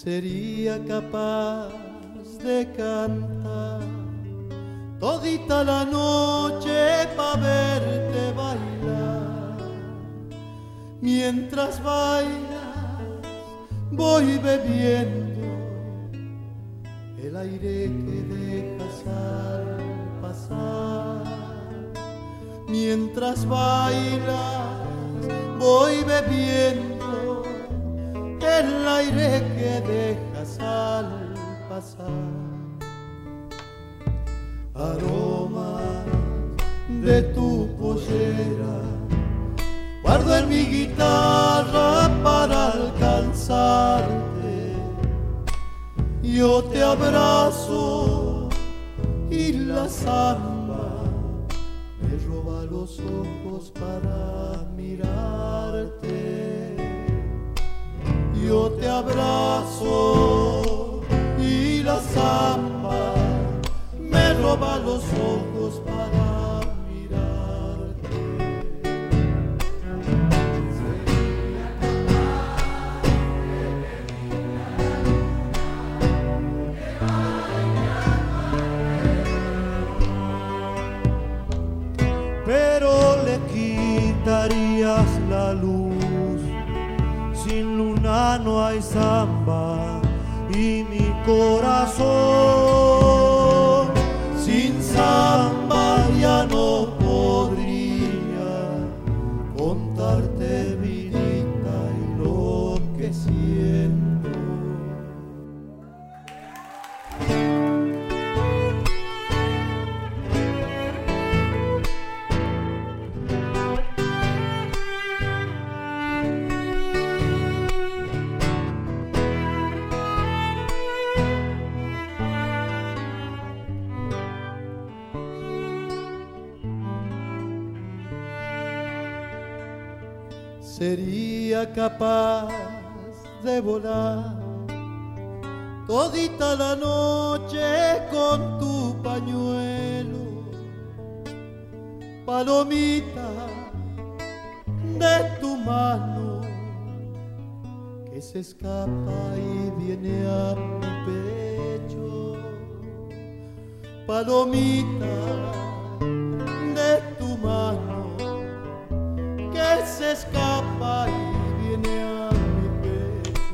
sería capaz de cantar todita la noche pa' verte bailar. Mientras bailas voy bebiendo el aire que dejas al pasar. Mientras bailas voy bebiendo el aire que dejas al pasar. Aromas de tu pollera guardo en mi guitarra para alcanzarte. Yo te abrazo y la samba me roba los ojos para mirarte. Yo te abrazo y la samba me roba los ojos para mirarte. Pero le quitarías la luz. Sin luna no hay samba y mi corazón sin samba ya no podría contarte vidita y lo que siento. Sería capaz de volar todita la noche con tu pañuelo, palomita de tu mano que se escapa y viene a mi pecho, palomita de tu mano que se escapa y viene a mi pecho.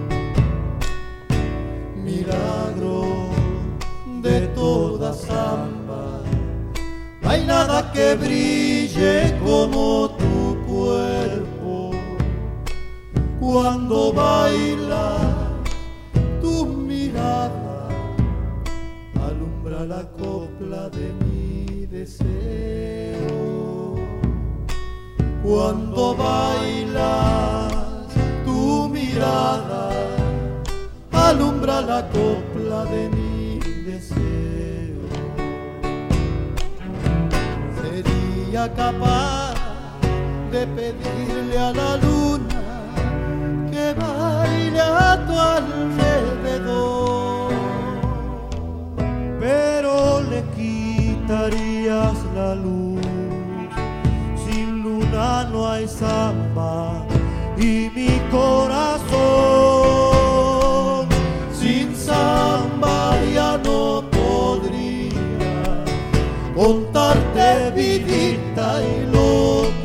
Milagro de toda samba, no hay nada que brille como tu cuerpo. Cuando bailas, tu mirada alumbra la copla de mi deseo. Cuando bailas, tu mirada alumbra la copla de mi deseo. Sería capaz de pedirle a la luna que baile a tu alrededor, pero le quitarías la luz. No hay samba y mi corazón sin samba ya no podría contarte vidita y lo